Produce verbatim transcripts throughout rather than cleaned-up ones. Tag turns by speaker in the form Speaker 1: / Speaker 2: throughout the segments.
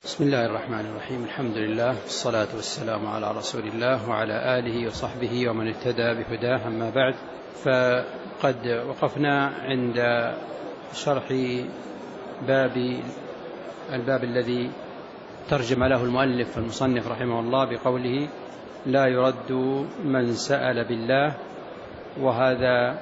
Speaker 1: بسم الله الرحمن الرحيم. الحمد لله والصلاة والسلام على رسول الله وعلى آله وصحبه ومن اهتدى بهداه، أما بعد، فقد وقفنا عند شرح باب الباب الذي ترجم له المؤلف المصنف رحمه الله بقوله لا يرد من سأل بالله، وهذا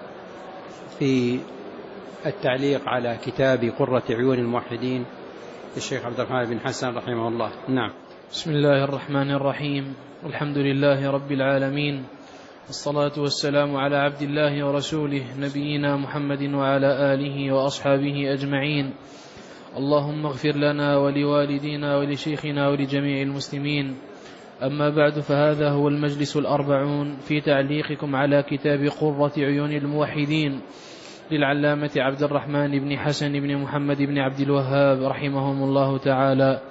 Speaker 1: في التعليق على كتاب قرة عيون الموحدين الشيخ عبد الرحمن بن حسن رحمه الله. نعم.
Speaker 2: بسم الله الرحمن الرحيم. الحمد لله رب العالمين، والصلاة والسلام على عبد الله ورسوله نبينا محمد وعلى آله وأصحابه أجمعين. اللهم اغفر لنا ولوالدينا ولشيخنا ولجميع المسلمين. أما بعد، فهذا هو المجلس الأربعون في تعليقكم على كتاب قرة عيون الموحدين للعلامة عبد الرحمن بن حسن بن محمد بن عبد الوهاب رحمهم الله تعالى.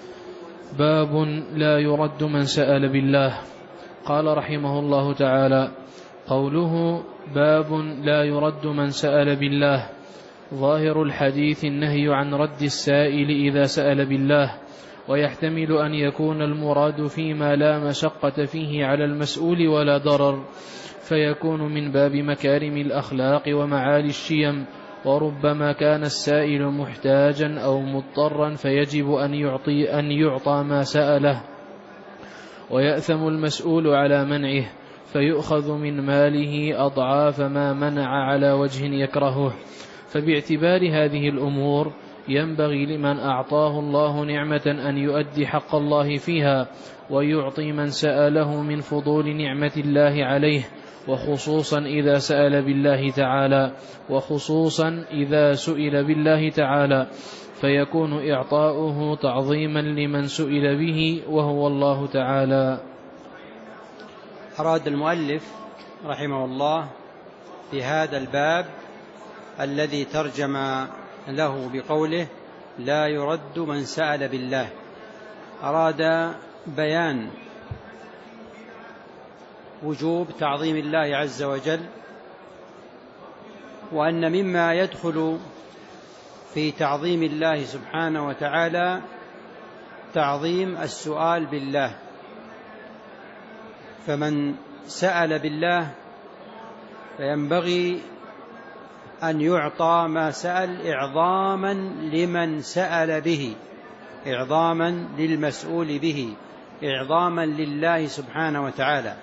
Speaker 2: باب لا يرد من سأل بالله. قال رحمه الله تعالى: قوله باب لا يرد من سأل بالله، ظاهر الحديث النهي عن رد السائل إذا سأل بالله، ويحتمل أن يكون المراد فيما لا مشقة فيه على المسؤول ولا ضرر، فيكون من باب مكارم الأخلاق ومعالي الشيم، وربما كان السائل محتاجا أو مضطرا فيجب أن يعطي أن يعطى ما سأله، ويأثم المسؤول على منعه فيؤخذ من ماله أضعاف ما منع على وجه يكرهه. فباعتبار هذه الأمور ينبغي لمن أعطاه الله نعمة أن يؤدي حق الله فيها، ويعطي من سأله من فضول نعمة الله عليه، وخصوصا إذا سأل بالله تعالى وخصوصا إذا سئل بالله تعالى، فيكون إعطاؤه تعظيما لمن سئل به وهو الله تعالى.
Speaker 1: أراد المؤلف رحمه الله في هذا الباب الذي ترجم له بقوله لا يرد من سأل بالله، أراد بيان وجوب تعظيم الله عز وجل، وأن مما يدخل في تعظيم الله سبحانه وتعالى تعظيم السؤال بالله، فمن سأل بالله فينبغي أن يعطى ما سأل إعظاما لمن سأل به، إعظاما للمسؤول به، إعظاما لله سبحانه وتعالى.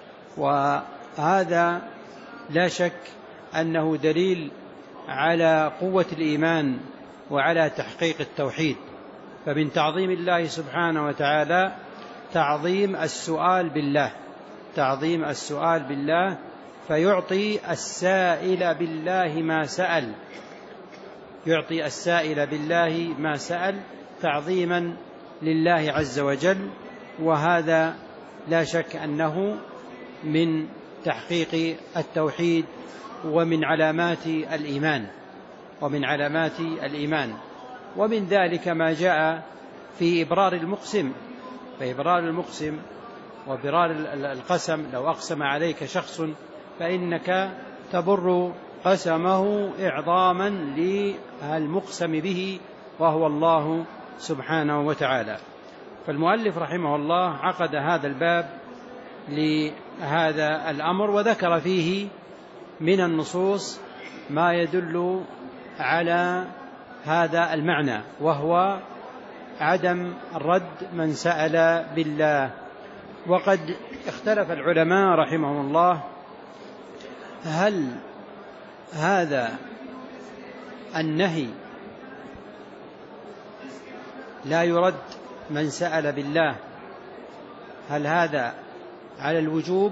Speaker 1: وهذا لا شك أنه دليل على قوة الإيمان وعلى تحقيق التوحيد. فمن تعظيم الله سبحانه وتعالى تعظيم السؤال بالله، تعظيم السؤال بالله، فيعطي السائل بالله ما سأل، يعطي السائل بالله ما سأل تعظيما لله عز وجل. وهذا لا شك أنه من تحقيق التوحيد ومن علامات الإيمان، ومن علامات الإيمان. ومن ذلك ما جاء في إبرار المقسم، فإبرار المقسم وإبرار القسم، لو أقسم عليك شخص فإنك تبر قسمه إعظاما للمقسم به وهو الله سبحانه وتعالى. فالمؤلف رحمه الله عقد هذا الباب لهذا الأمر، وذكر فيه من النصوص ما يدل على هذا المعنى، وهو عدم رد من سأل بالله. وقد اختلف العلماء رحمهم الله هل هذا النهي لا يرد من سأل بالله، هل هذا على الوجوب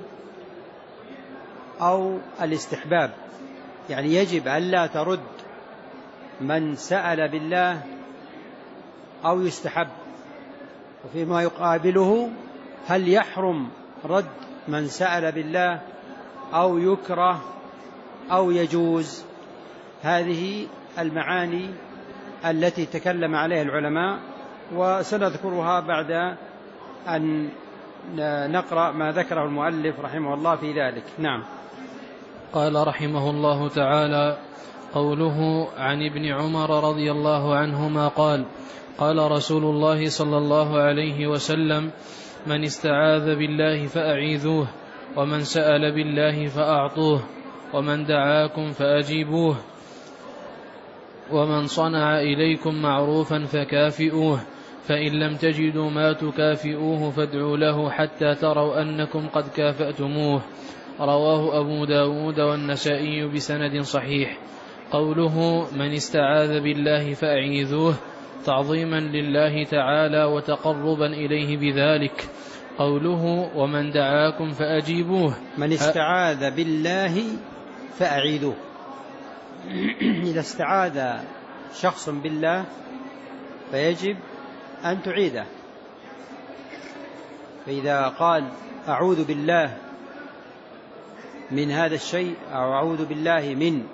Speaker 1: أو الاستحباب؟ يعني يجب ألا ترد من سأل بالله أو يستحب؟ وفيما يقابله هل يحرم رد من سأل بالله أو يكره أو يجوز؟ هذه المعاني التي تكلم عليها العلماء، وسنذكرها بعد أن نقرأ ما ذكره المؤلف رحمه الله في ذلك. نعم.
Speaker 2: قال رحمه الله تعالى: قوله عن ابن عمر رضي الله عنهما قال قال رسول الله صلى الله عليه وسلم من استعاذ بالله فأعيذوه ومن سأل بالله فأعطوه ومن دعاكم فأجيبوه ومن صنع إليكم معروفا فكافئوه فإن لم تجدوا ما تكافئوه فادعوا له حتى تروا أنكم قد كافأتموه. رواه أبو داود والنسائي بسند صحيح. قوله من استعاذ بالله فأعيذوه تعظيما لله تعالى وتقربا إليه بذلك. قوله ومن دعاكم فأجيبوه
Speaker 1: من استعاذ بالله فأعيذوه، إذا استعاذ شخص بالله فيجب أن تعيده. فإذا قال أعوذ بالله من هذا الشيء أو أعوذ بالله من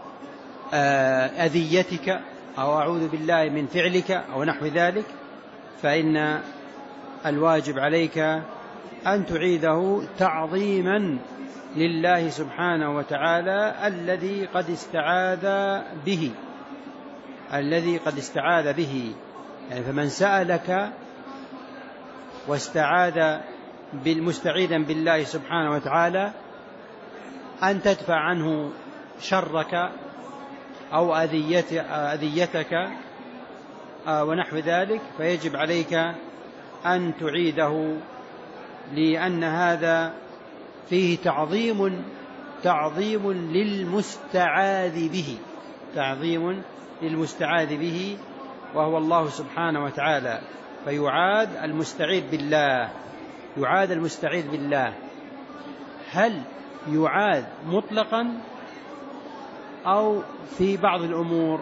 Speaker 1: أذيتك أو أعوذ بالله من فعلك أو نحو ذلك، فإن الواجب عليك أن تعيده تعظيما لله سبحانه وتعالى الذي قد استعاذ به الذي قد استعاذ به يعني فمن سألك واستعاذ بالمستعيذا بالله سبحانه وتعالى أن تدفع عنه شرك أو أذيتك ونحو ذلك، فيجب عليك أن تعيده، لأن هذا فيه تعظيم تعظيم للمستعاذ به تعظيم للمستعاذ به وهو الله سبحانه وتعالى. فيعاد المستعيذ بالله يعاد المستعيذ بالله هل يعاد مطلقا أو في بعض الأمور؟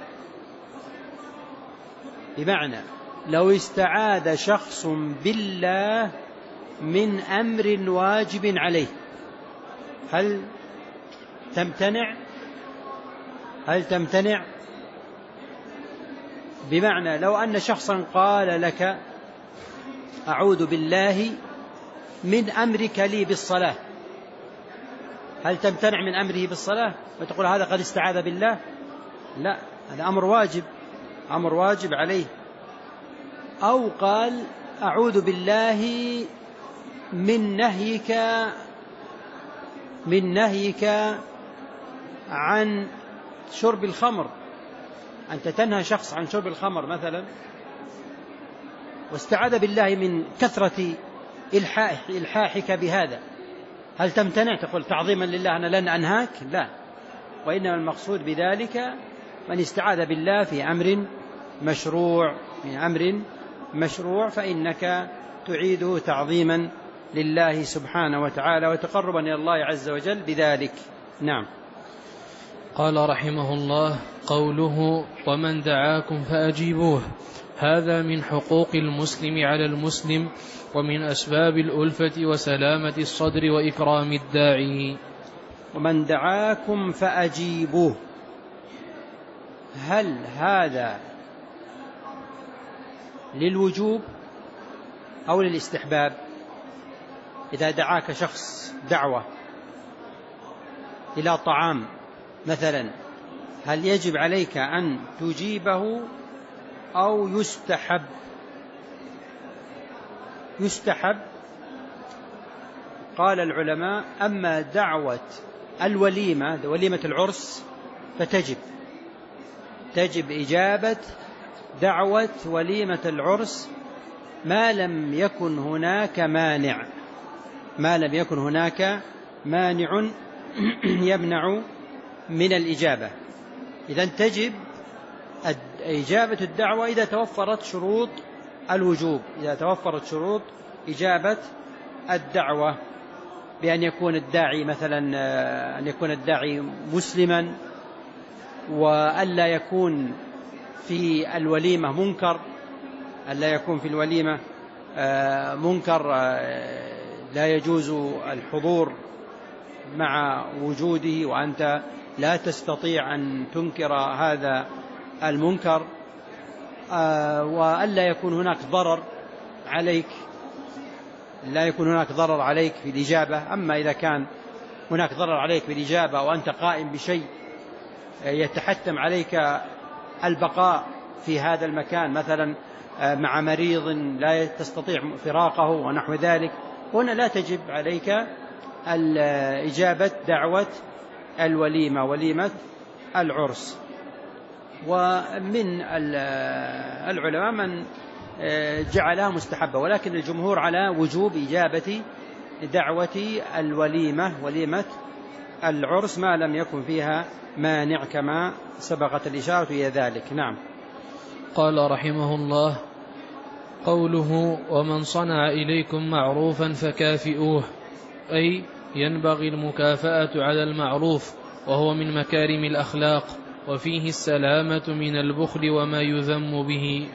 Speaker 1: بمعنى لو استعاذ شخص بالله من أمر واجب عليه هل تمتنع هل تمتنع بمعنى لو أن شخصا قال لك أعوذ بالله من أمرك لي بالصلاة، هل تمتنع من أمره بالصلاة وتقول هذا قد استعاذ بالله؟ لا، هذا أمر واجب أمر واجب عليه. أو قال أعوذ بالله من نهيك من نهيك عن شرب الخمر، أنت تنهى شخص عن شرب الخمر مثلا واستعاذ بالله من كثرة إلحاحك بهذا، هل تمتنع تقول تعظيما لله أنا لن أنهاك؟ لا، وإنما المقصود بذلك من استعاذ بالله في أمر مشروع من أمر مشروع فإنك تعيده تعظيما لله سبحانه وتعالى وتقربا إلى الله عز وجل بذلك. نعم.
Speaker 2: قال رحمه الله قوله ومن دعاكم فأجيبوه، هذا من حقوق المسلم على المسلم ومن أسباب الألفة وسلامة الصدر وإكرام الداعي.
Speaker 1: ومن دعاكم فأجيبوه، هل هذا للوجوب أو للاستحباب؟ إذا دعاك شخص دعوة إلى طعام مثلا هل يجب عليك أن تجيبه أو يستحب؟ يستحب. قال العلماء أما دعوة الوليمة وليمة العرس فتجب تجب إجابة دعوة وليمة العرس ما لم يكن هناك مانع ما لم يكن هناك مانع يمنع من الإجابة. إذن تجب إجابة الدعوة إذا توفرت شروط الوجوب إذا توفرت شروط إجابة الدعوة، بأن يكون الداعي مثلا أن يكون الداعي مسلما، وألا يكون في الوليمة منكر ألا يكون في الوليمة منكر لا يجوز الحضور مع وجوده وأنت لا تستطيع أن تنكر هذا المنكر، وألا يكون هناك ضرر عليك لا يكون هناك ضرر عليك في الإجابة. أما إذا كان هناك ضرر عليك في الإجابة وأنت قائم بشيء يتحتم عليك البقاء في هذا المكان، مثلا مع مريض لا تستطيع فراقه ونحو ذلك، هنا لا تجب عليك إجابة دعوة الوليمة، وليمة العرس. ومن العلماء من جعلها مستحبة، ولكن الجمهور على وجوب إجابة دعوة الوليمة، وليمة العرس، ما لم يكن فيها مانع كما سبقت الإشارة إلى ذلك. نعم.
Speaker 2: قال رحمه الله: قوله ومن صنع إليكم معروفا فكافئوه، أي ينبغي المكافأة على المعروف، وهو من مكارم الأخلاق، وفيه السلامة من البخل وما يذم به.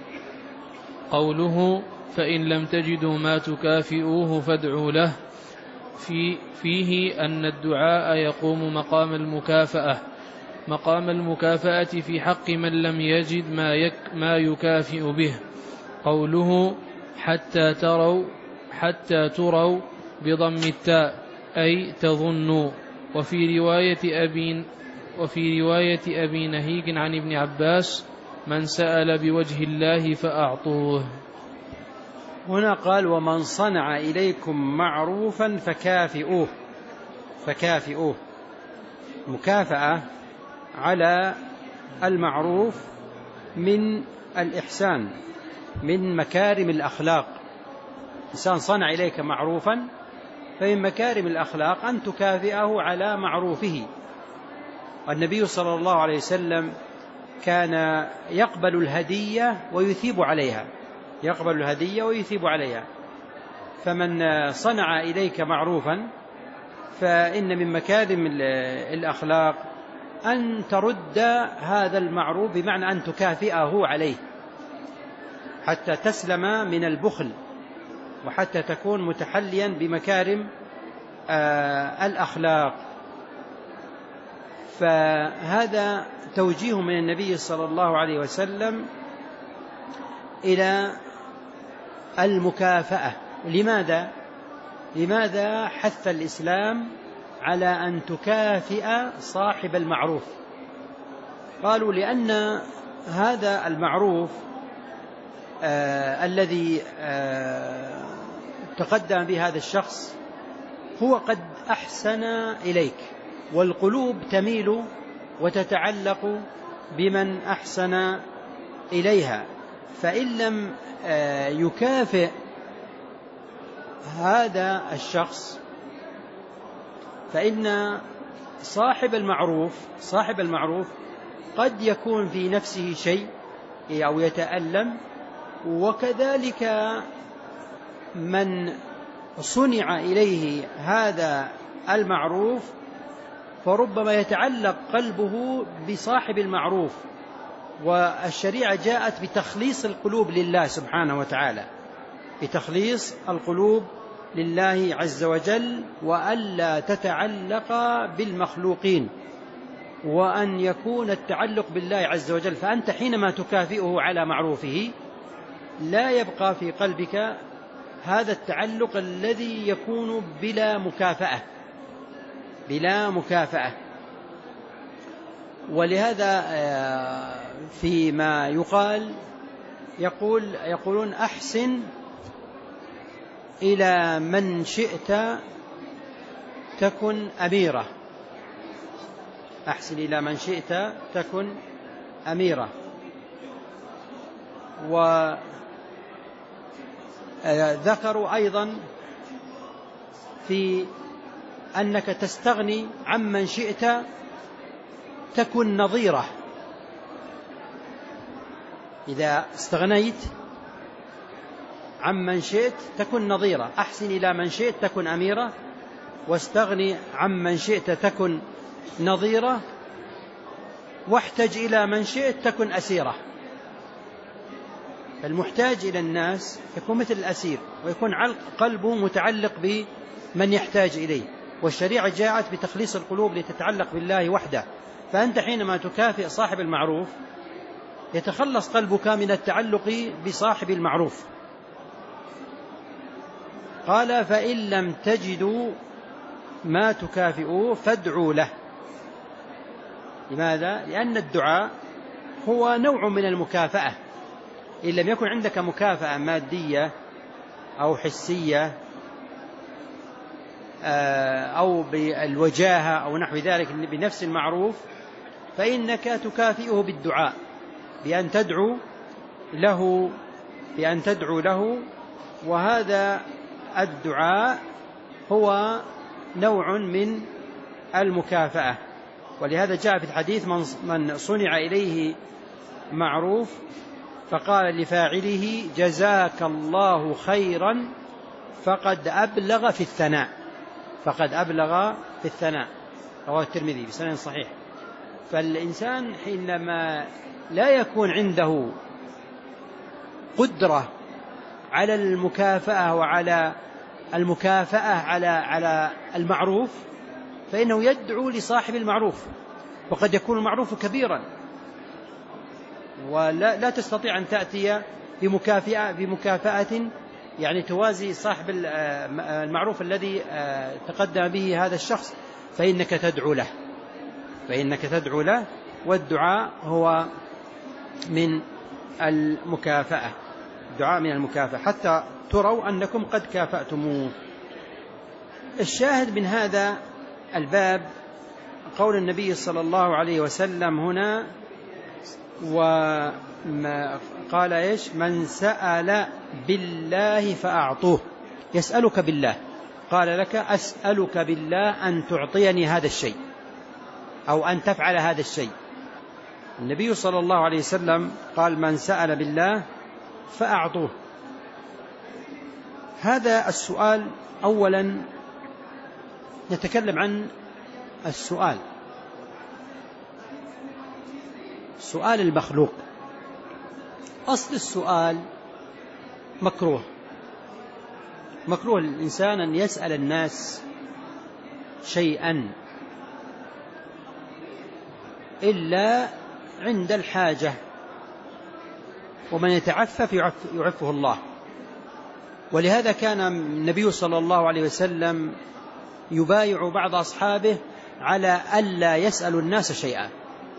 Speaker 2: قوله فإن لم تجدوا ما تكافئوه فادعوا له، في فيه أن الدعاء يقوم مقام المكافأة مقام المكافأة في حق من لم يجد ما, يك ما يكافئ به. قوله حتى تروا حتى تروا بضم التاء، أي تظنوا. وفي رواية أبي وفي رواية أبي نهيك عن ابن عباس: من سأل بوجه الله فأعطوه.
Speaker 1: هنا قال ومن صنع إليكم معروفا فكافئوه، فكافئوه مكافأة على المعروف من الإحسان، من مكارم الأخلاق. إنسان صنع إليك معروفا فمن مكارم الأخلاق أن تكافئه على معروفه. والنبي صلى الله عليه وسلم كان يقبل الهدية ويثيب عليها، يقبل الهدية ويثيب عليها. فمن صنع إليك معروفا فإن من مكارم الأخلاق أن ترد هذا المعروف، بمعنى أن تكافئه عليه حتى تسلم من البخل، وحتى تكون متحليا بمكارم الأخلاق. فهذا توجيه من النبي صلى الله عليه وسلم إلى المكافأة. لماذا؟ لماذا حث الإسلام على أن تكافئ صاحب المعروف؟ قالوا لأن هذا المعروف آه الذي آه تقدم به هذا الشخص هو قد أحسن إليك، والقلوب تميل وتتعلق بمن أحسن إليها. فإن لم آه يكافئ هذا الشخص فإن صاحب المعروف صاحب المعروف قد يكون في نفسه شيء أو يتألم، وكذلك من صنع إليه هذا المعروف فربما يتعلق قلبه بصاحب المعروف. والشريعة جاءت بتخليص القلوب لله سبحانه وتعالى، بتخليص القلوب لله عز وجل، وألا تتعلق بالمخلوقين، وأن يكون التعلق بالله عز وجل. فأنت حينما تكافئه على معروفه لا يبقى في قلبك هذا التعلق الذي يكون بلا مكافأة بلا مكافأة. ولهذا فيما يقال يقول يقولون أحسن إلى من شئت تكن أميرة، أحسن إلى من شئت تكن أميرة. وذكروا أيضا في أنك تستغني عمن شئت تكن نظيرة. إذا استغنيت عمن شئت تكن نظيرة، أحسن إلى من شئت تكن أميرة، واستغني عمن شئت تكن نظيرة، واحتج إلى من شئت تكن أسيرة. المحتاج إلى الناس يكون مثل الأسير، ويكون قلبه متعلق بمن يحتاج إليه. والشريعة جاءت بتخليص القلوب لتتعلق بالله وحده. فأنت حينما تكافئ صاحب المعروف يتخلص قلبك من التعلق بصاحب المعروف. قال فإن لم تجدوا ما تكافئوه فادعوا له. لماذا؟ لأن الدعاء هو نوع من المكافأة. إن لم يكن عندك مكافأة مادية أو حسية أو بالوجاهة أو نحو ذلك بنفس المعروف، فإنك تكافئه بالدعاء، بأن تدعو له بأن تدعو له وهذا الدعاء هو نوع من المكافأة. ولهذا جاء في الحديث: من صنع إليه معروف فقال لفاعله جزاك الله خيرا فقد أبلغ في الثناء فقد أبلغ في الثناء رواه الترمذي بسند صحيح. فالإنسان حينما لا يكون عنده قدرة على المكافأة وعلى المكافأة على على المعروف، فإنه يدعو لصاحب المعروف، وقد يكون المعروف كبيرا ولا لا تستطيع أن تأتي بمكافأة بمكافأة يعني توازي صاحب المعروف الذي تقدم به هذا الشخص، فإنك تدعو له فإنك تدعو له والدعاء هو من المكافأة الدعاء من المكافأة حتى تروا أنكم قد كافأتموه. الشاهد من هذا الباب قول النبي صلى الله عليه وسلم هنا، وما قال إيش؟ من سأل بالله فأعطوه. يسألك بالله، قال لك أسألك بالله أن تعطيني هذا الشيء أو أن تفعل هذا الشيء. النبي صلى الله عليه وسلم قال من سأل بالله فأعطوه. هذا السؤال أولا نتكلم عن السؤال سؤال المخلوق. أصل السؤال مكروه مكروه للإنسان أن يسأل الناس شيئا إلا عند الحاجة، ومن يتعفف يعفه الله. ولهذا كان النبي صلى الله عليه وسلم يبايع بعض أصحابه على ألا يسأل الناس شيئا،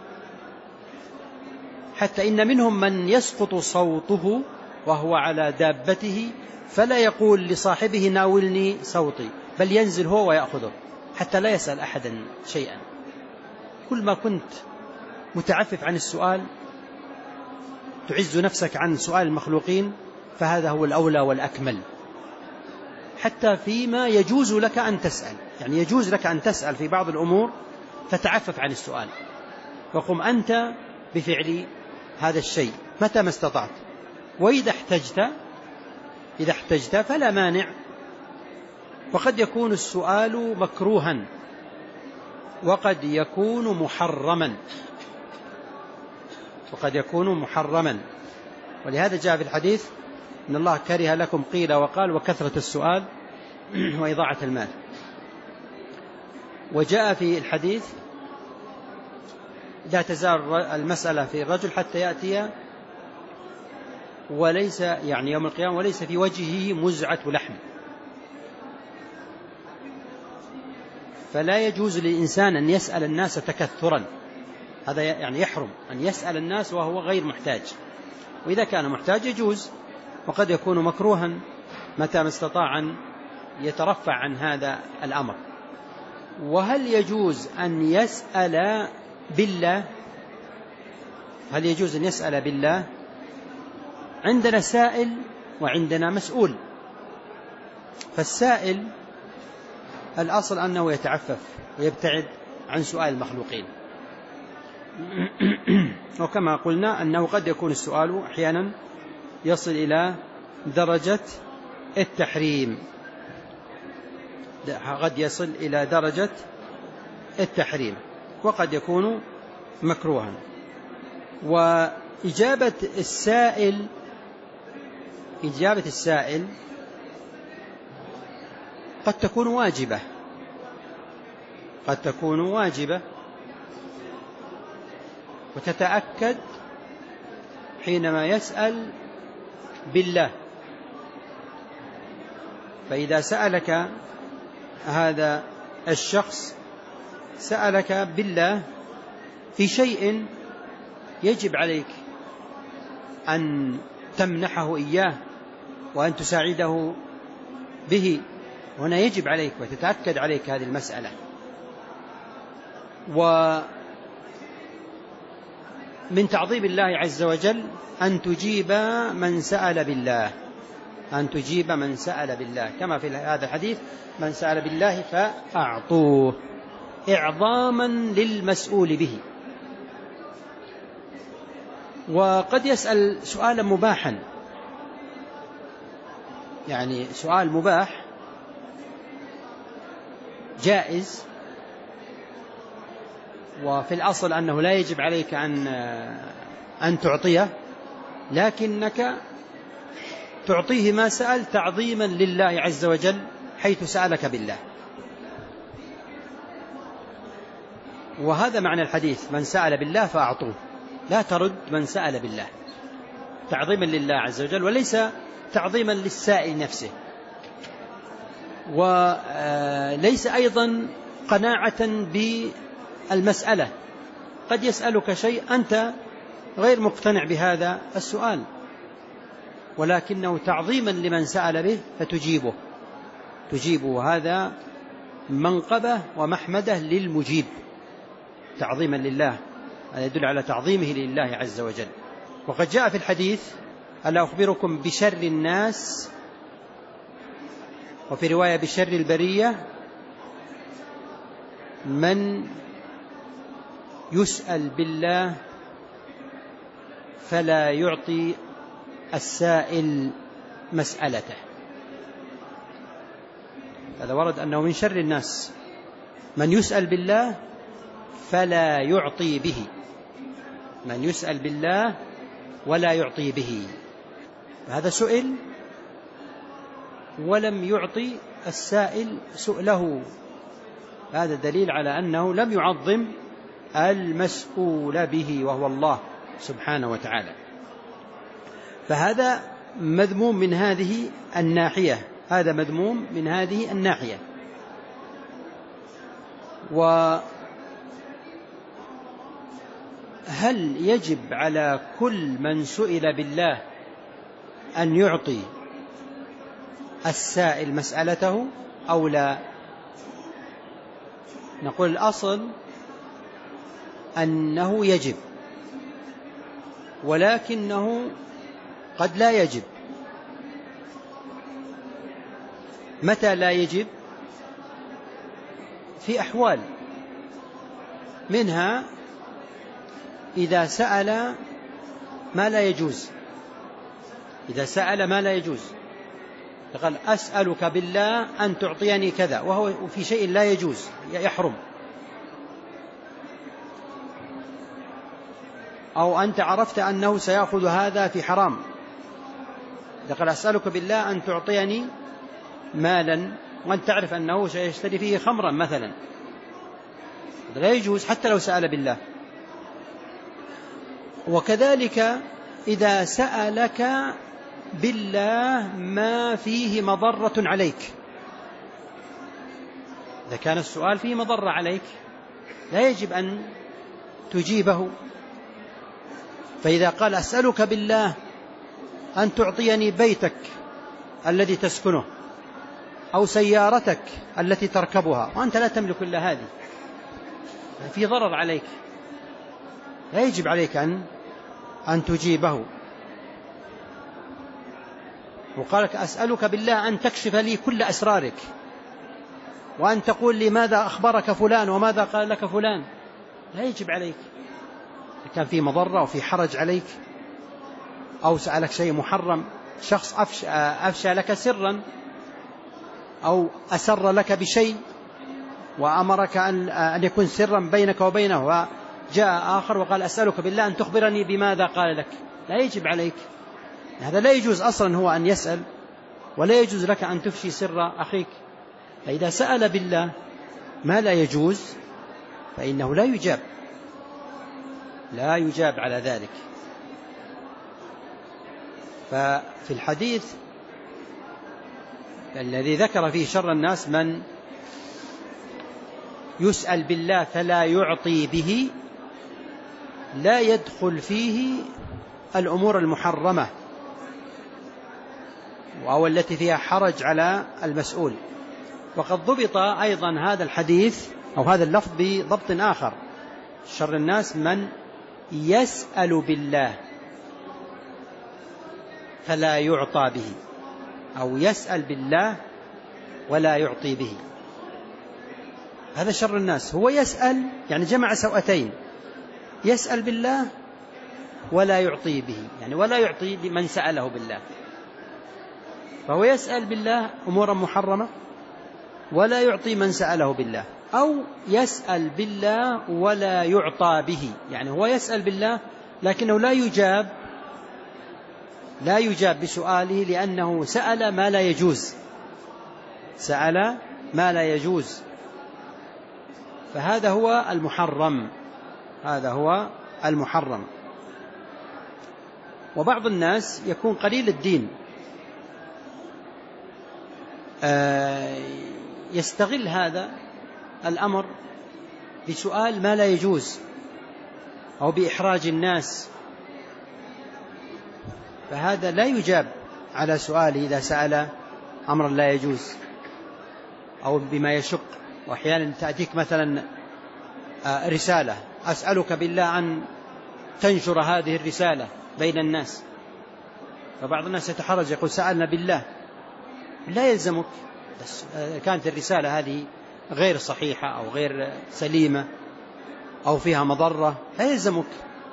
Speaker 1: حتى إن منهم من يسقط صوته وهو على دابته فلا يقول لصاحبه ناولني صوتي، بل ينزل هو ويأخذه حتى لا يسأل أحدا شيئا. كل ما كنت متعفف عن السؤال تعز نفسك عن سؤال المخلوقين، فهذا هو الأولى والأكمل. حتى فيما يجوز لك أن تسأل، يعني يجوز لك أن تسأل في بعض الأمور فتعفف عن السؤال، وقم أنت بفعل هذا الشيء متى ما استطعت. وإذا احتجت إذا احتجت فلا مانع. وقد يكون السؤال مكروها وقد يكون محرما وقد يكون محرما ولهذا جاء في الحديث إن الله كره لكم قيل وقال وكثرة السؤال وإضاعة المال. وجاء في الحديث لا تزال المسألة في الرجل حتى يأتي وليس يعني يوم القيامة وليس في وجهه مزعة لحم. فلا يجوز للإنسان أن يسأل الناس تكثرا، هذا يعني يحرم أن يسأل الناس وهو غير محتاج. وإذا كان محتاج يجوز، وقد يكون مكروها متى ما استطاع أن يترفع عن هذا الأمر. وهل يجوز أن يسأل بالله؟ هل يجوز أن يسأل بالله؟ عندنا سائل وعندنا مسؤول. فالسائل الأصل أنه يتعفف ويبتعد عن سؤال المخلوقين، وكما قلنا أنه قد يكون السؤال أحيانا يصل إلى درجة التحريم قد يصل إلى درجة التحريم وقد يكون مكروها. وإجابة السائل إجابة السائل قد تكون واجبة قد تكون واجبة وتتأكد حينما يسأل بالله. فإذا سألك هذا الشخص سألك بالله في شيء يجب عليك أن تمنحه إياه وأن تساعده به، هنا يجب عليك وتتأكد عليك هذه المسألة. ومن تعظيم الله عز وجل أن تجيب من سأل بالله، أن تجيب من سأل بالله، كما في هذا الحديث: من سأل بالله فأعطوه، إعظاما للمسؤول به. وقد يسأل سؤالا مباحا، يعني سؤال مباح جائز، وفي الأصل أنه لا يجب عليك أن أن تعطيه، لكنك تعطيه ما سأل تعظيما لله عز وجل حيث سألك بالله. وهذا معنى الحديث: من سأل بالله فأعطوه، لا ترد من سأل بالله، تعظيما لله عز وجل وليس تعظيما للسائل نفسه. وليس أيضا قناعة بالمسألة، قد يسألك شيء أنت غير مقتنع بهذا السؤال، ولكنه تعظيما لمن سأل به فتجيبه تجيبه وهذا منقبة ومحمدة للمجيب، تعظيما لله، هذا يدل على تعظيمه لله عز وجل. وقد جاء في الحديث: ألا أخبركم بشر الناس، وفي رواية بشر البرية: من يسأل بالله فلا يعطي السائل مسألته. هذا ورد أنه من شر الناس من يسأل بالله فلا يعطي به، من يسأل بالله ولا يعطي به. هذا سئل ولم يعطي السائل سؤله، هذا دليل على أنه لم يعظم المسؤول به وهو الله سبحانه وتعالى. فهذا مذموم من هذه الناحية، هذا مذموم من هذه الناحية. وهل يجب على كل من سئل بالله أن يعطي السائل مسألته أو لا؟ نقول الأصل أنه يجب، ولكنه قد لا يجب. متى لا يجب؟ في أحوال، منها إذا سأل ما لا يجوز، إذا سأل ما لا يجوز، قال: أسألك بالله أن تعطيني كذا، وهو في شيء لا يجوز يحرم. أو أنت عرفت أنه سيأخذ هذا في حرام، قال: أسألك بالله أن تعطيني مالا، وأنت تعرف أنه سيشتري فيه خمرا مثلا، لا يجوز حتى لو سأل بالله. وكذلك إذا سألك بالله ما فيه مضرة عليك، إذا كان السؤال فيه مضرة عليك لا يجب أن تجيبه. فإذا قال: أسألك بالله أن تعطيني بيتك الذي تسكنه أو سيارتك التي تركبها، وأنت لا تملك إلا هذه، في ضرر عليك، لا يجب عليك أن أن تجيبه. وقالك: أسألك بالله أن تكشف لي كل أسرارك، وأن تقول لي ماذا أخبرك فلان وماذا قال لك فلان، لا يجب عليك. كان في مضرة وفي حرج عليك، أو سألك شيء محرم، شخص أفشى, أفشى لك سرا، أو أسر لك بشيء وأمرك أن يكون سرا بينك وبينه، وجاء آخر وقال: أسألك بالله أن تخبرني بماذا قال لك، لا يجب عليك. هذا لا يجوز أصلا هو أن يسأل، ولا يجوز لك أن تفشي سر أخيك. فإذا سأل بالله ما لا يجوز فإنه لا يجاب، لا يجاب على ذلك. ففي الحديث الذي ذكر فيه شر الناس من يسأل بالله فلا يعطي به، لا يدخل فيه الأمور المحرمة أو التي فيها حرج على المسؤول. وقد ضبط أيضا هذا الحديث أو هذا اللفظ بضبط آخر: شر الناس من يسأل بالله فلا يعطى به، أو يسأل بالله ولا يعطي به. هذا شر الناس، هو يسأل يعني جمع سوأتين: يسأل بالله ولا يعطي به، يعني ولا يعطي لمن سأله بالله. فهو يسأل بالله أمورا محرمة ولا يعطي من سأله بالله، أو يسأل بالله ولا يعطى به، يعني هو يسأل بالله لكنه لا يجاب لا يجاب بسؤاله لأنه سأل ما لا يجوز سأل ما لا يجوز فهذا هو المحرم هذا هو المحرم. وبعض الناس يكون قليل الدين يستغل هذا الأمر بسؤال ما لا يجوز أو بإحراج الناس، فهذا لا يجاب على سؤاله إذا سأل أمرا لا يجوز أو بما يشق. وأحيانا تأتيك مثلا رسالة: أسألك بالله أن تنشر هذه الرسالة بين الناس، فبعض الناس يتحرج يقول: سألنا بالله. لا يلزمك، بس كانت الرسالة هذه غير صحيحة أو غير سليمة أو فيها مضرة لا يلزمك،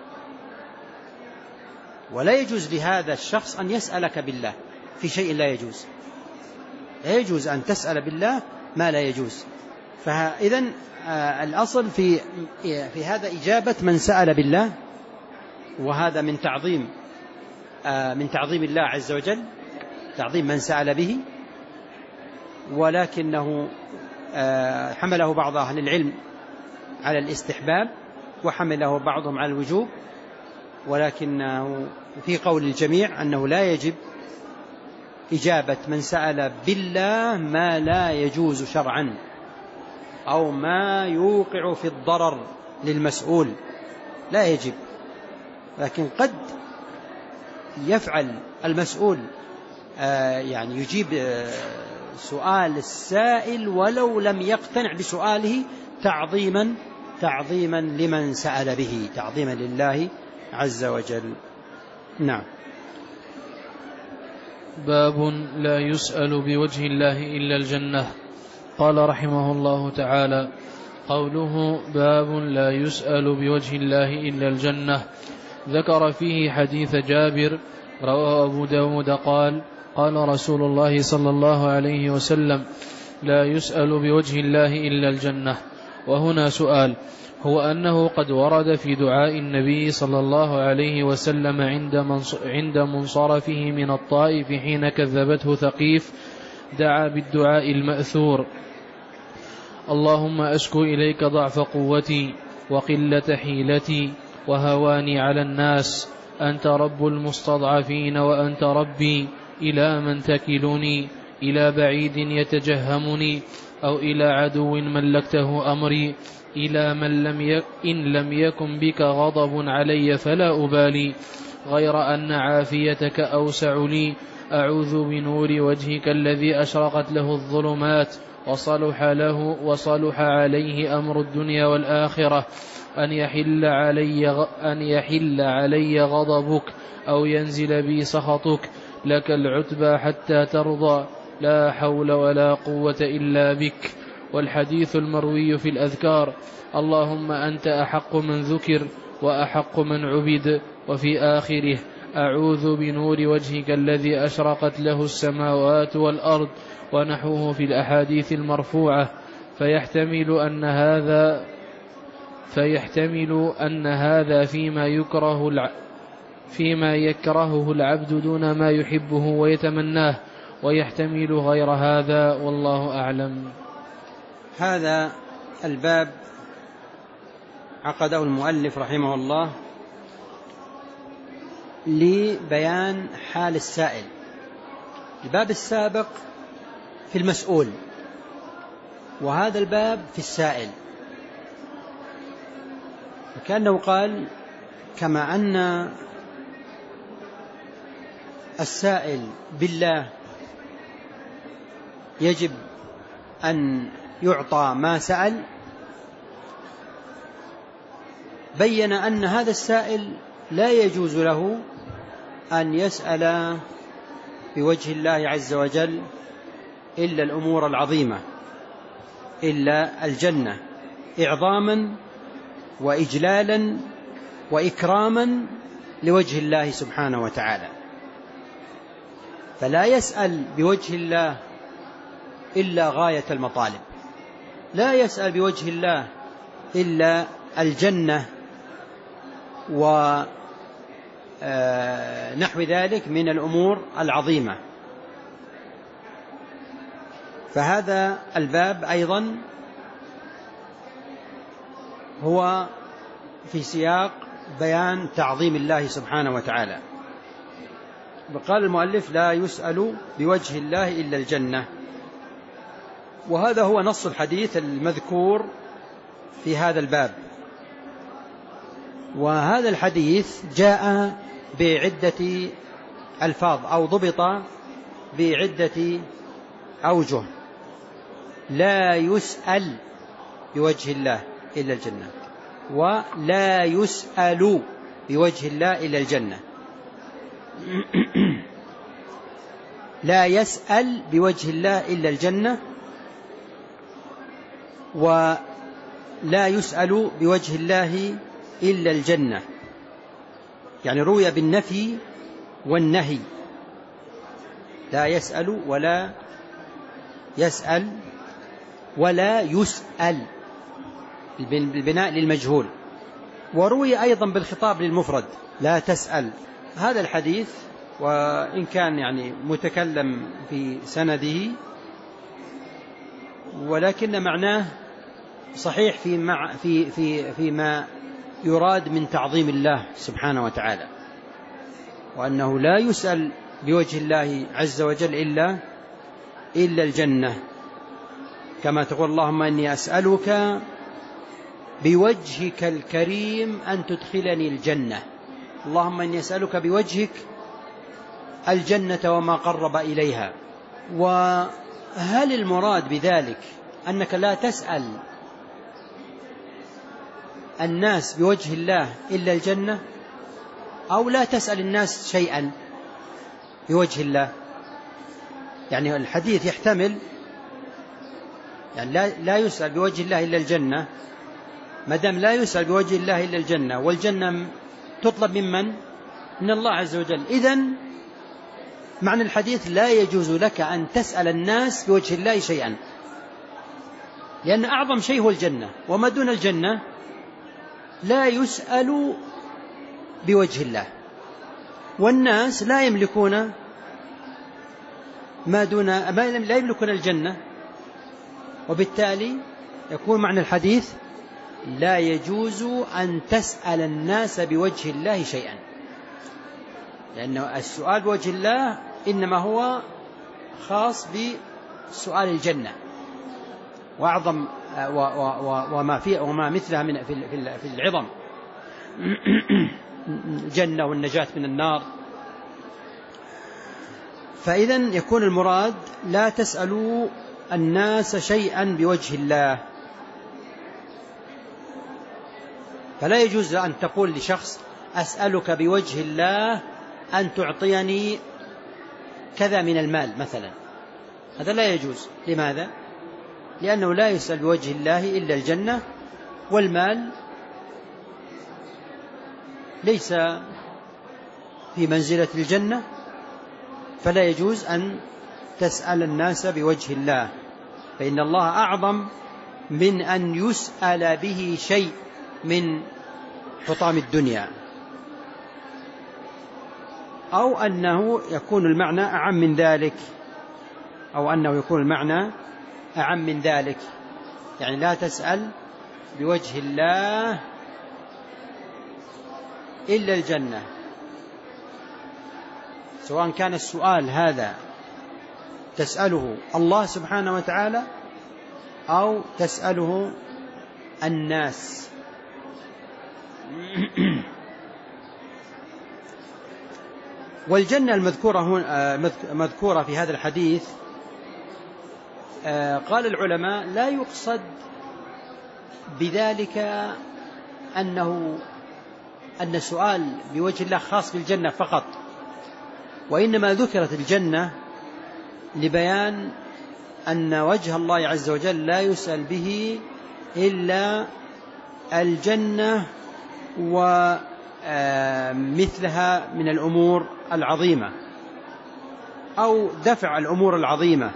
Speaker 1: ولا يجوز لهذا الشخص أن يسألك بالله في شيء لا يجوز. لا يجوز أن تسأل بالله ما لا يجوز. فإذن الأصل في في هذا إجابة من سأل بالله، وهذا من تعظيم من تعظيم الله عز وجل، تعظيم من سأل به. ولكنه حمله بعض أهل العلم على الاستحباب وحمله بعضهم على الوجوب، ولكنه في قول الجميع أنه لا يجب إجابة من سأل بالله ما لا يجوز شرعا أو ما يوقع في الضرر للمسؤول، لا يجب. لكن قد يفعل المسؤول يعني يجيب سؤال السائل ولو لم يقتنع بسؤاله تعظيما تعظيما لمن سأل به، تعظيما لله عز وجل. نعم.
Speaker 2: باب لا يسأل بوجه الله إلا الجنة. قال رحمه الله تعالى: قوله باب لا يسأل بوجه الله إلا الجنة، ذكر فيه حديث جابر رواه أبو داود قال: قال رسول الله صلى الله عليه وسلم: لا يسأل بوجه الله إلا الجنة. وهنا سؤال، هو أنه قد ورد في دعاء النبي صلى الله عليه وسلم عند منصرفه من الطائف حين كذبته ثقيف، دعا بالدعاء المأثور: اللهم أشكو إليك ضعف قوتي وقلة حيلتي وهواني على الناس، أنت رب المستضعفين وأنت ربي، إلى من تكلني؟ إلى بعيد يتجهمني أو إلى عدو ملكته أمري؟ إلى من لم يك إن لم يكن بك غضب علي فلا أبالي، غير أن عافيتك أوسع لي. أعوذ بنور وجهك الذي أشرقت له الظلمات وصلح له وصلح عليه أمر الدنيا والآخرة، أن يحل علي أن يحل علي غضبك أو ينزل بي سخطك، لك العتبى حتى ترضى، لا حول ولا قوة إلا بك. والحديث المروي في الأذكار: اللهم أنت أحق من ذكر وأحق من عبد. وفي آخره: أعوذ بنور وجهك الذي أشرقت له السماوات والأرض، ونحوه في الأحاديث المرفوعة. فيحتمل أن هذا فيحتمل أن هذا فيما يكره الع... فيما يكرهه العبد دون ما يحبه ويتمناه، ويحتمل غير هذا، والله أعلم.
Speaker 1: هذا الباب عقده المؤلف رحمه الله لبيان حال السائل. الباب السابق في المسؤول، وهذا الباب في السائل، وكأنه قال
Speaker 3: كما أن السائل بالله يجب أن يعطى ما سأل، بين أن هذا السائل لا يجوز له أن يسأل بوجه الله عز وجل إلا الأمور العظيمة، إلا الجنة، إعظاما وإجلالا وإكراما لوجه الله سبحانه وتعالى. فلا يسأل بوجه الله إلا غاية المطالب، لا يسأل بوجه الله إلا الجنة ونحو ذلك من الأمور العظيمة. فهذا الباب أيضا هو في سياق بيان تعظيم الله سبحانه وتعالى. وقال المؤلف: لا يسأل بوجه الله إلا الجنة. وهذا هو نص الحديث المذكور في هذا الباب. وهذا الحديث جاء بعدة ألفاظ أو ضبط بعدة أوجه. لا يسأل بوجه الله إلا الجنة، ولا يسأل بوجه الله إلا الجنة. لا يسأل بوجه الله إلا الجنة، ولا يسأل بوجه الله إلا الجنة. يعني روي بالنفي والنهي، لا يسأل ولا يسأل ولا يسأل بالبناء للمجهول. وروي أيضا بالخطاب للمفرد: لا تسأل. هذا الحديث وإن كان يعني متكلم في سنده، ولكن معناه صحيح في مع في في فيما يراد من تعظيم الله سبحانه وتعالى، وأنه لا يسأل بوجه الله عز وجل إلا إلا الجنة، كما تقول: اللهم إني أسألك بوجهك الكريم أن تدخلني الجنة. اللهم إني أسألك بوجهك الجنة وما قرب إليها. وهل المراد بذلك أنك لا تسأل الناس بوجه الله إلا الجنة، أو لا تسأل الناس شيئا بوجه الله؟ يعني الحديث يحتمل يعني لا, لا يسأل بوجه الله إلا الجنة. ما دام لا يسأل بوجه الله إلا الجنة، والجنة تطلب ممن؟ من الله عز وجل. إذن معنى الحديث: لا يجوز لك أن تسأل الناس بوجه الله شيئا، لأن أعظم شيء هو الجنة، وما دون الجنة لا يسأل بوجه الله. والناس لا يملكون ما دون لا يملكون الجنة، وبالتالي يكون معنى الحديث: لا يجوز أن تسأل الناس بوجه الله شيئا، لأن السؤال بوجه الله إنما هو خاص بسؤال الجنة، وأعظم وما فيه وما مثلها من في العظم، الجنة والنجاة من النار. فإذن يكون المراد: لا تسألوا الناس شيئا بوجه الله. فلا يجوز أن تقول لشخص: أسألك بوجه الله أن تعطيني كذا من المال مثلا. هذا لا يجوز. لماذا؟ لأنه لا يسأل بوجه الله إلا الجنة، والمال ليس في منزلة الجنة، فلا يجوز أن تسأل الناس بوجه الله، فإن الله أعظم من أن يسأل به شيء من حطام الدنيا. أو أنه يكون المعنى أعم من ذلك، أو أنه يكون المعنى أعم من ذلك، يعني لا تسأل بوجه الله إلا الجنة، سواء كان السؤال هذا تسأله الله سبحانه وتعالى أو تسأله الناس. والجنة المذكورة هنا مذكورة في هذا الحديث، قال العلماء لا يقصد بذلك أنه أن السؤال بوجه الله خاص بالجنة فقط، وإنما ذكرت الجنة لبيان أن وجه الله عز وجل لا يسأل به إلا الجنة ومثلها من الأمور العظيمة أو دفع الأمور العظيمة.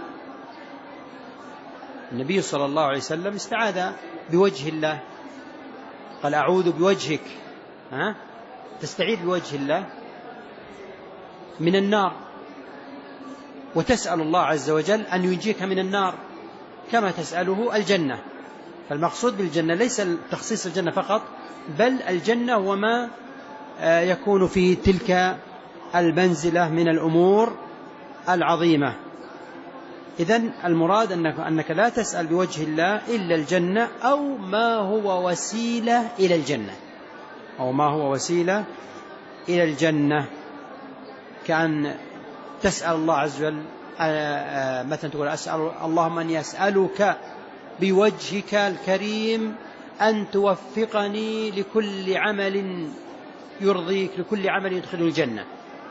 Speaker 3: النبي صلى الله عليه وسلم استعاذ بوجه الله، قال أعوذ بوجهك، ها؟ تستعيذ بوجه الله من النار، وتسأل الله عز وجل أن ينجيك من النار كما تسأله الجنة. فالمقصود بالجنة ليس تخصيص الجنة فقط، بل الجنة وما يكون في تلك المنزلة من الأمور العظيمة. إذن المراد أنك, أنك لا تسأل بوجه الله إلا الجنة أو ما هو وسيلة إلى الجنة، أو ما هو وسيلة إلى الجنة، كأن تسأل الله عز وجل مثلا تقول أسأل اللهم أني أسألك بوجهك الكريم أن توفقني لكل عمل يرضيك، لكل عمل يدخل الجنة.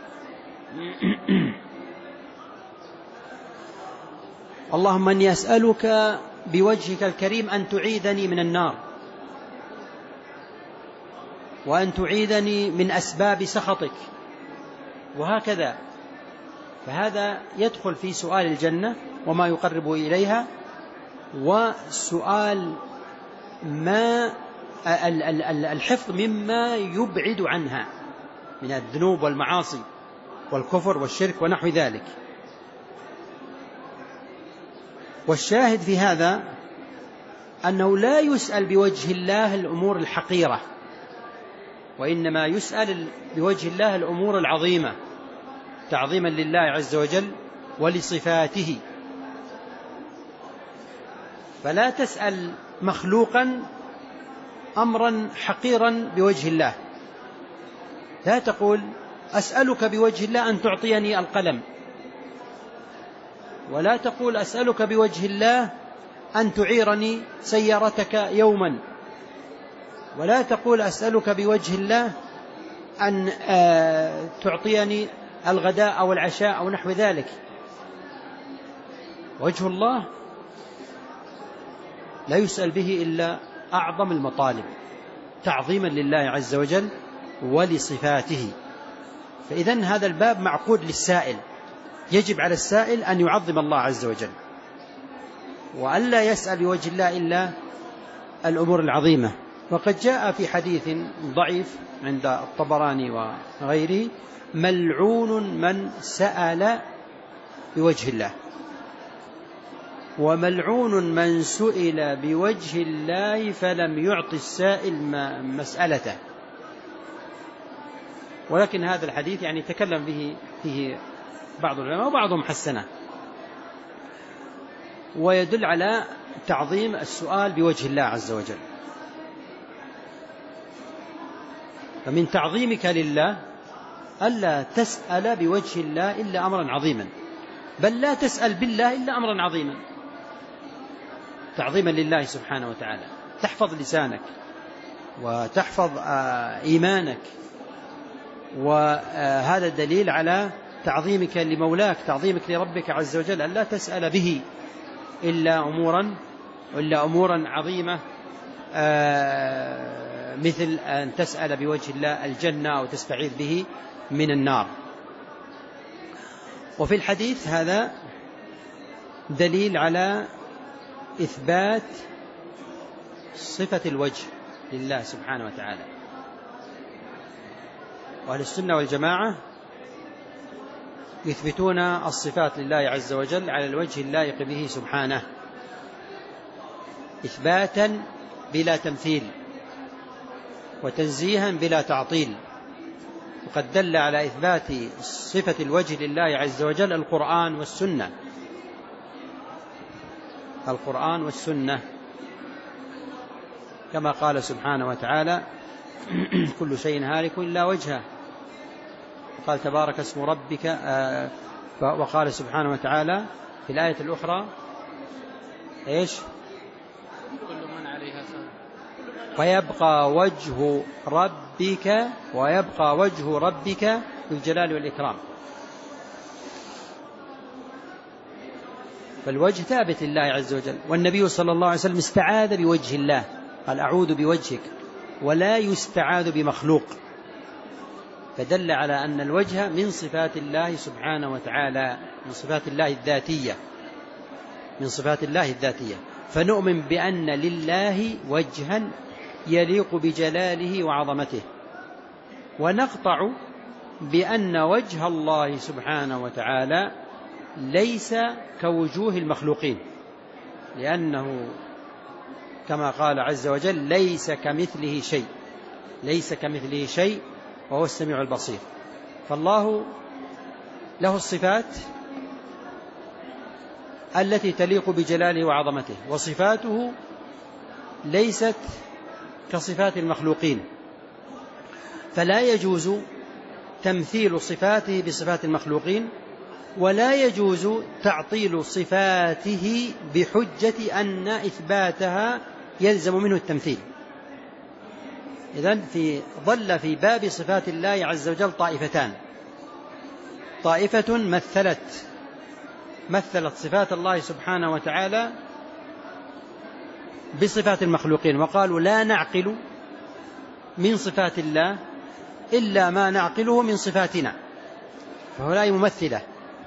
Speaker 3: اللهم أني أسألك بوجهك الكريم أن تعيذني من النار، وأن تعيذني من أسباب سخطك، وهكذا. فهذا يدخل في سؤال الجنة وما يقرب إليها، وسؤال ما الحفظ مما يبعد عنها من الذنوب والمعاصي والكفر والشرك ونحو ذلك. والشاهد في هذا أنه لا يسأل بوجه الله الأمور الحقيرة، وإنما يسأل بوجه الله الأمور العظيمة تعظيما لله عز وجل ولصفاته. فلا تسأل مخلوقا أمرا حقيرا بوجه الله، لا تقول أسألك بوجه الله أن تعطيني القلم، ولا تقول أسألك بوجه الله أن تعيرني سيارتك يوما، ولا تقول أسألك بوجه الله أن تعطيني الغداء أو العشاء أو نحو ذلك. وجه الله لا يسأل به إلا أعظم المطالب تعظيما لله عز وجل ولصفاته. فإذن هذا الباب معقود للسائل، يجب على السائل أن يعظم الله عز وجل، وألا يسأل بوجه الله إلا الأمور العظيمة. وقد جاء في حديث ضعيف عند الطبراني وغيره: ملعون من سأل بوجه الله، وملعون من سئل بوجه الله فلم يعطي السائل مسألته. ولكن هذا الحديث يعني تكلم به فيه بعض العلماء وبعضهم حسنه، ويدل على تعظيم السؤال بوجه الله عز وجل. فمن تعظيمك لله ألا تسأل بوجه الله إلا أمرا عظيما، بل لا تسأل بالله إلا أمرا عظيما تعظيما لله سبحانه وتعالى. تحفظ لسانك وتحفظ إيمانك، وهذا الدليل على تعظيمك لمولاك، تعظيمك لربك عز وجل، ألا تسأل به إلا أمورا إلا أمورا عظيمة، مثل أن تسأل بوجه الله الجنة أو تستعيذ به من النار. وفي الحديث هذا دليل على إثبات صفة الوجه لله سبحانه وتعالى. وأهل السنة والجماعة يثبتون الصفات لله عز وجل على الوجه اللائق به سبحانه، إثباتا بلا تمثيل وتنزيها بلا تعطيل. وقد دل على إثبات صفة الوجه لله عز وجل القرآن والسنة، القرآن والسنة، كما قال سبحانه وتعالى: كل شيء هالك إلا وجهه قال تبارك اسم ربك، وقال سبحانه وتعالى في الآية الأخرى إيش؟
Speaker 2: كل من عليها فان
Speaker 3: ويبقى وجه ربك ويبقى وجه ربك ذو الجلال والإكرام. فالوجه ثابت لله عز وجل، والنبي صلى الله عليه وسلم استعاذ بوجه الله، قال أعوذ بوجهك، ولا يستعاذ بمخلوق، فدل على أن الوجه من صفات الله سبحانه وتعالى، من صفات الله الذاتية، من صفات الله الذاتية. فنؤمن بأن لله وجها يليق بجلاله وعظمته، ونقطع بأن وجه الله سبحانه وتعالى ليس كوجوه المخلوقين، لأنه كما قال عز وجل ليس كمثله شيء، ليس كمثله شيء وهو السميع البصير. فالله له الصفات التي تليق بجلاله وعظمته، وصفاته ليست كصفات المخلوقين، فلا يجوز تمثيل صفاته بصفات المخلوقين، ولا يجوز تعطيل صفاته بحجة أن إثباتها يلزم منه التمثيل. إذن في ظل في باب صفات الله عز وجل طائفتان، طائفة مثلت مثلت صفات الله سبحانه وتعالى بصفات المخلوقين، وقالوا لا نعقل من صفات الله إلا ما نعقله من صفاتنا، فهؤلاء ممثلة.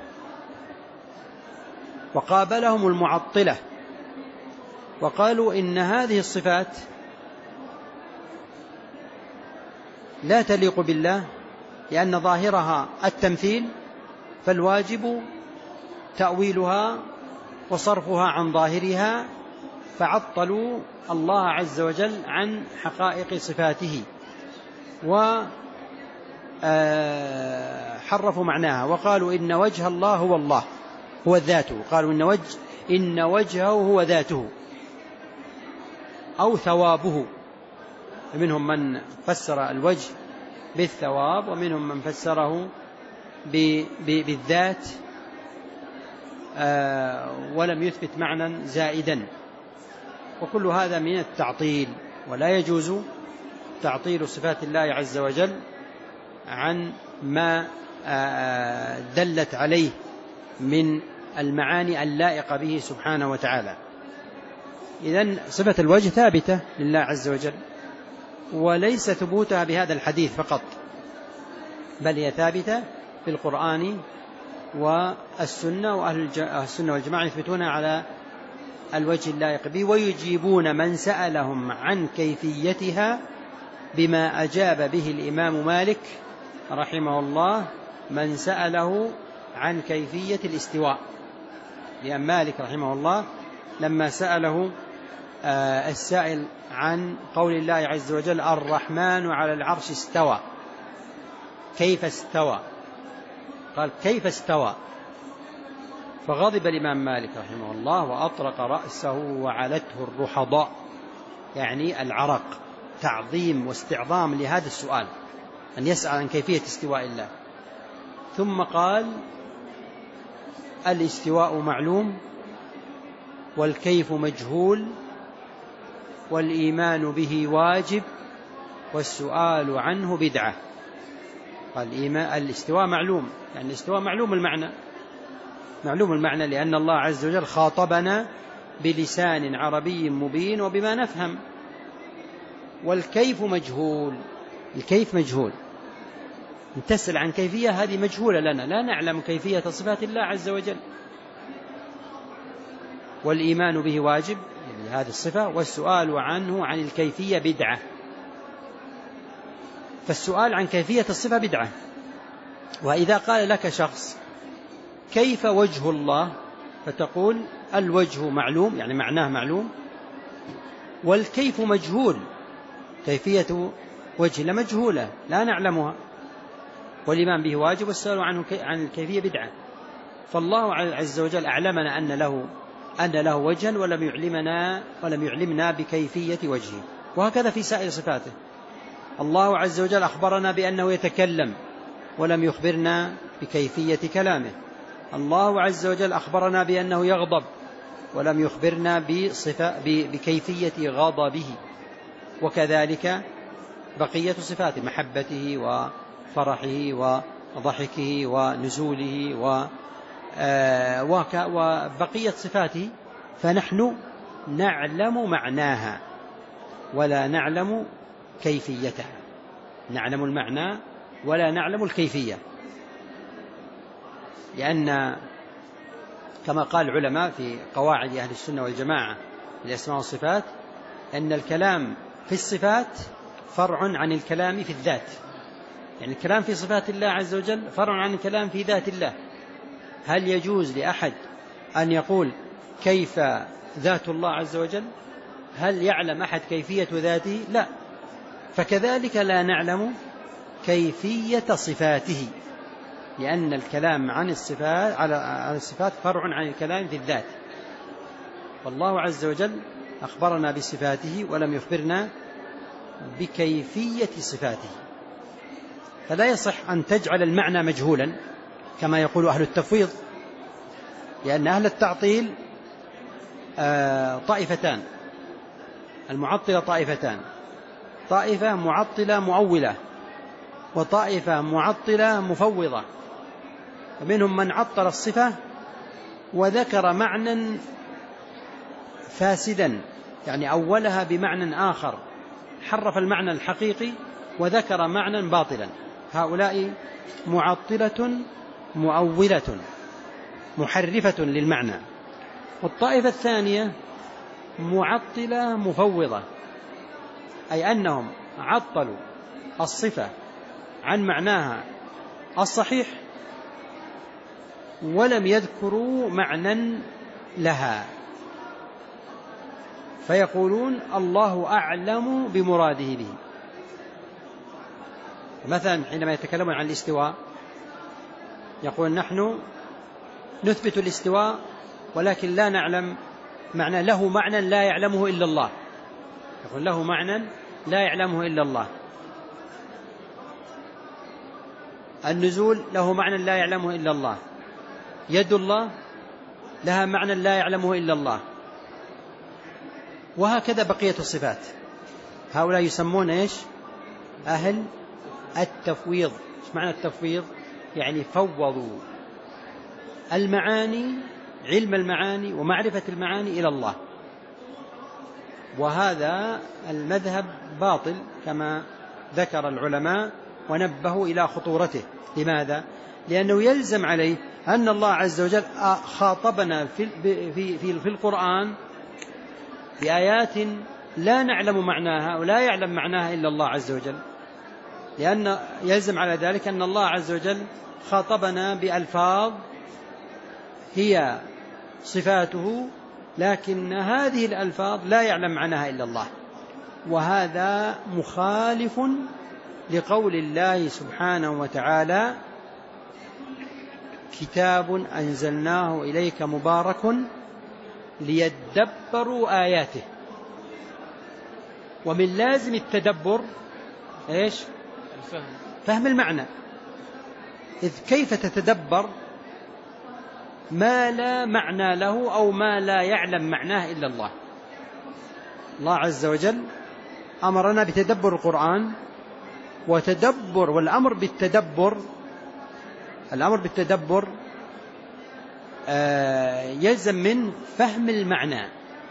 Speaker 3: وقابلهم المعطلة وقالوا إن هذه الصفات لا تليق بالله لأن ظاهرها التمثيل، فالواجب تأويلها وصرفها عن ظاهرها، فعطلوا الله عز وجل عن حقائق صفاته وحرفوا معناها، وقالوا إن وجه الله هو الله، هو ذاته، قالوا إن, وجه إن وجهه هو ذاته أو ثوابه. منهم من فسر الوجه بالثواب، ومنهم من فسره بالذات ولم يثبت معنى زائدا، وكل هذا من التعطيل، ولا يجوز تعطيل صفات الله عز وجل عن ما دلت عليه من المعاني اللائقة به سبحانه وتعالى. إذن صفة الوجه ثابتة لله عز وجل، وليس ثبوتها بهذا الحديث فقط، بل هي ثابتة في القرآن والسنة، وأهل السنة والجماعة يثبتونها على الوجه اللائق به، ويجيبون من سألهم عن كيفيتها بما أجاب به الإمام مالك رحمه الله من سأله عن كيفية الاستواء. لأن مالك رحمه الله لما سأله السائل عن قول الله عز وجل الرحمن على العرش استوى، كيف استوى؟ قال كيف استوى؟ فغضب الإمام مالك رحمه الله وأطرق رأسه وعلته الرحضاء، يعني العرق، تعظيم واستعظام لهذا السؤال، أن يسأل عن كيفية استواء الله. ثم قال الاستواء معلوم والكيف مجهول والإيمان به واجب والسؤال عنه بدعة. قال الاستواء معلوم، يعني الاستواء معلوم المعنى، معلوم المعنى لأن الله عز وجل خاطبنا بلسان عربي مبين وبما نفهم. والكيف مجهول، الكيف مجهول، تسأل عن كيفية هذه مجهولة لنا، لا نعلم كيفية صفات الله عز وجل. والإيمان به واجب، يعني هذه الصفة، والسؤال عنه عن الكيفية بدعة. فالسؤال عن كيفية الصفة بدعة. وإذا قال لك شخص كيف وجه الله، فتقول الوجه معلوم، يعني معناه معلوم، والكيف مجهول، كيفية وجه لمجهولة لا نعلمها، والإيمان به واجب والسؤال عنه عن الكيفية بدعة. فالله عز وجل أعلمنا أن له أن له وجها ولم يعلمنا ولم يعلمنا بكيفية وجهه. وهكذا في سائر صفاته. الله عز وجل أخبرنا بأنه يتكلم ولم يخبرنا بكيفية كلامه. الله عز وجل أخبرنا بأنه يغضب ولم يخبرنا بصفة بكيفية غضبه، وكذلك بقية صفاته، محبته وفرحه وضحكه ونزوله وبقية صفاته، فنحن نعلم معناها ولا نعلم كيفيتها، نعلم المعنى ولا نعلم الكيفية، لأن كما قال العلماء في قواعد أهل السنة والجماعة الأسماء والصفات أن الكلام في الصفات فرع عن الكلام في الذات، يعني الكلام في صفات الله عز وجل فرع عن الكلام في ذات الله. هل يجوز لأحد أن يقول كيف ذات الله عز وجل؟ هل يعلم أحد كيفية ذاته؟ لا. فكذلك لا نعلم كيفية صفاته، لأن الكلام عن الصفات على الصفات فرع عن الكلام في الذات، والله عز وجل أخبرنا بصفاته ولم يخبرنا بكيفية صفاته. فلا يصح أن تجعل المعنى مجهولا كما يقول أهل التفويض، لأن أهل التعطيل طائفتان، المعطلة طائفتان، طائفة معطلة مؤولة وطائفة معطلة مفوضة. ومنهم من عطل الصفة وذكر معنى فاسدا، يعني أولها بمعنى آخر، حرف المعنى الحقيقي وذكر معنى باطلا. هؤلاء معطلة مؤولة محرفة للمعنى. والطائفة الثانية معطلة مفوضة، أي أنهم عطلوا الصفة عن معناها الصحيح ولم يذكروا معنى لها، فيقولون الله أعلم بمراده به. مثلا حينما يتكلمون عن الاستواء يقول نحن نثبت الاستواء ولكن لا نعلم معنى، له معنى لا يعلمه إلا الله، يقول له معنى لا يعلمه إلا الله. النزول له معنى لا يعلمه إلا الله، يد الله لها معنى لا يعلمه إلا الله، وهكذا بقية الصفات. هؤلاء يسمون إيش؟ أهل التفويض. إيش معنى التفويض؟ يعني فوضوا المعاني، علم المعاني ومعرفة المعاني إلى الله، وهذا المذهب باطل كما ذكر العلماء ونبهوا إلى خطورته. لماذا؟ لأنه يلزم عليه أن الله عز وجل خاطبنا في, في, في, في القرآن بآيات لا نعلم معناها ولا يعلم معناها إلا الله عز وجل، لأن يلزم على ذلك أن الله عز وجل خاطبنا بألفاظ هي صفاته، لكن هذه الألفاظ لا يعلم معناها إلا الله، وهذا مخالف لقول الله سبحانه وتعالى كتاب أنزلناه إليك مبارك ليدبروا آياته. ومن لازم التدبر إيش؟ الفهم، فهم المعنى. إذ كيف تتدبر ما لا معنى له أو ما لا يعلم معناه إلا الله؟ الله عز وجل أمرنا بتدبر القرآن، وتدبر والأمر بالتدبر الأمر بالتدبر يلزم من فهم المعنى،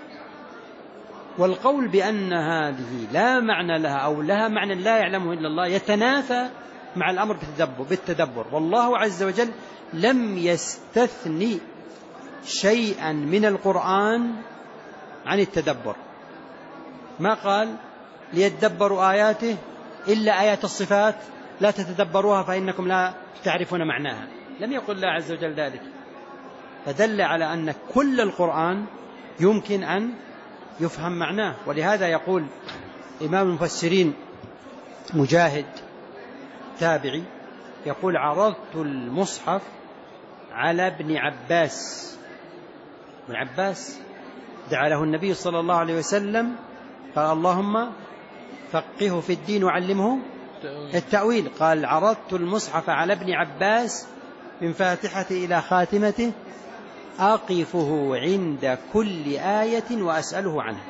Speaker 3: والقول بأن هذه لا معنى لها أو لها معنى لا يعلمه إلا الله يتنافى مع الأمر بالتدبر, بالتدبر. والله عز وجل لم يستثني شيئا من القرآن عن التدبر، ما قال ليتدبروا آياته إلا آيات الصفات لا تتدبروها فإنكم لا تعرفون معناها، لم يقل الله عز وجل ذلك، فدل على أن كل القرآن يمكن أن يفهم معناه. ولهذا يقول إمام المفسرين مجاهد تابعي يقول عرضت المصحف على ابن عباس، ابن عباس دعا له النبي صلى الله عليه وسلم قال اللهم فقهه في الدين وعلمه
Speaker 2: التأويل.
Speaker 3: التأويل قال عرضت المصحف على ابن عباس من فاتحته إلى خاتمته أقفه عند كل آية وأسأله عنها.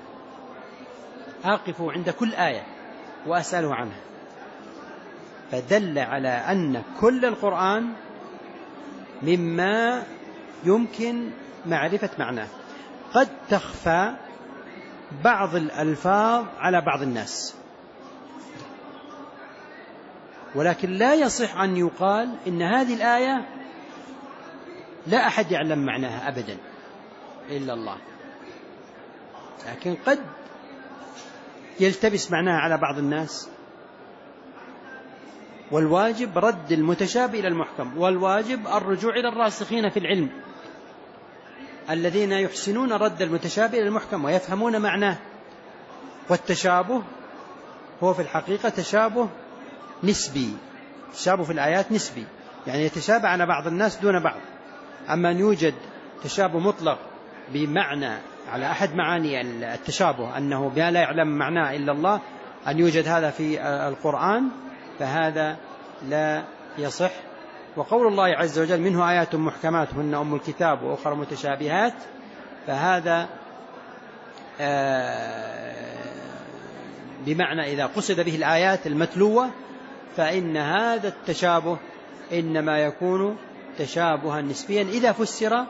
Speaker 3: أقفه عند كل آية وأسأله عنها، فدل على أن كل القرآن مما يمكن معرفة معناه. قد تخفى بعض الألفاظ على بعض الناس، ولكن لا يصح أن يقال إن هذه الآية لا أحد يعلم معناها أبدا إلا الله، لكن قد يلتبس معناها على بعض الناس. والواجب رد المتشابه إلى المحكم، والواجب الرجوع إلى الراسخين في العلم الذين يحسنون رد المتشابه إلى المحكم ويفهمون معناه. والتشابه هو في الحقيقة تشابه نسبي، تشابه في الآيات نسبي، يعني يتشابه على بعض الناس دون بعض. أما أن يوجد تشابه مطلق بمعنى على أحد معاني التشابه أنه لا يعلم معناه إلا الله، أن يوجد هذا في القرآن، فهذا لا يصح. وقول الله عز وجل منه آيات محكمات هن أم الكتاب وأخرى متشابهات، فهذا بمعنى إذا قصد به الآيات المتلوة فإن هذا التشابه إنما يكون تشابها نسبيا إذا فسر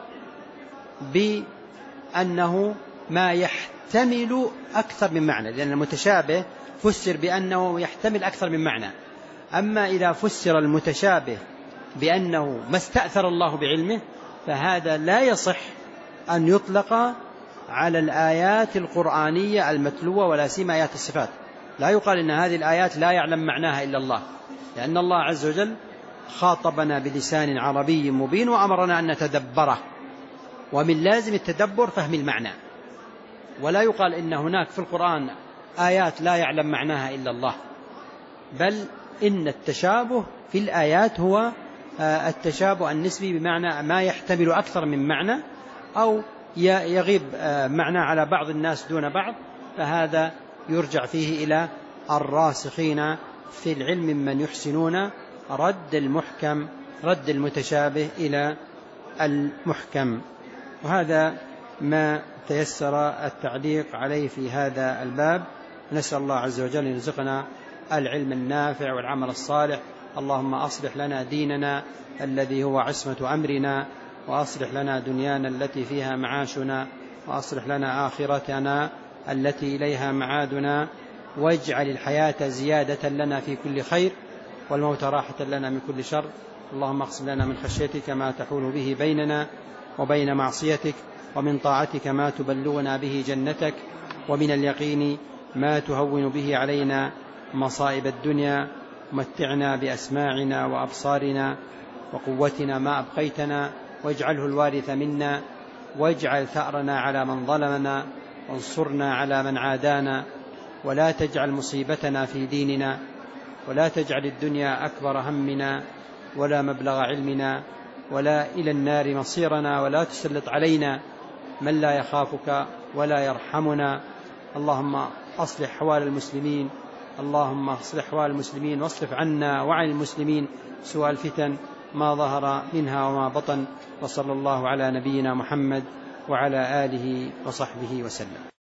Speaker 3: بأنه ما يحتمل أكثر من معنى، لأن المتشابه فسر بأنه يحتمل أكثر من معنى. أما إذا فسر المتشابه بأنه ما استأثر الله بعلمه فهذا لا يصح أن يطلق على الآيات القرآنية المتلوة، ولا سيما آيات الصفات. لا يقال إن هذه الآيات لا يعلم معناها إلا الله، لأن الله عز وجل خاطبنا بلسان عربي مبين وأمرنا أن نتدبره، ومن لازم التدبر فهم المعنى. ولا يقال إن هناك في القرآن آيات لا يعلم معناها إلا الله، بل إن التشابه في الآيات هو التشابه النسبي، بمعنى ما يحتمل أكثر من معنى أو يغيب معنى على بعض الناس دون بعض، فهذا يرجع فيه إلى الراسخين في العلم من يحسنون رد المحكم رد المتشابه إلى المحكم. وهذا ما تيسر التعليق عليه في هذا الباب. نسأل الله عز وجل أن يرزقنا العلم النافع والعمل الصالح. اللهم أصلح لنا ديننا الذي هو عصمة أمرنا، وأصلح لنا دنيانا التي فيها معاشنا، وأصلح لنا آخرتنا التي إليها معادنا، واجعل الحياة زيادة لنا في كل خير، والموت راحة لنا من كل شر. اللهم اقسم لنا من خشيتك ما تحول به بيننا وبين معصيتك، ومن طاعتك ما تبلغنا به جنتك، ومن اليقين ما تهون به علينا مصائب الدنيا. متعنا بأسماعنا وأبصارنا وقوتنا ما أبقيتنا، واجعله الوارث منا، واجعل ثأرنا على من ظلمنا، وانصرنا على من عادانا، ولا تجعل مصيبتنا في ديننا، ولا تجعل الدنيا أكبر همنا ولا مبلغ علمنا، ولا إلى النار مصيرنا، ولا تسلط علينا من لا يخافك ولا يرحمنا. اللهم أصلح حوال المسلمين اللهم اصلح حوال المسلمين واصرف عنا وعن المسلمين سوء الفتن ما ظهر منها وما بطن. وصلى الله على نبينا محمد وعلى آله وصحبه وسلم.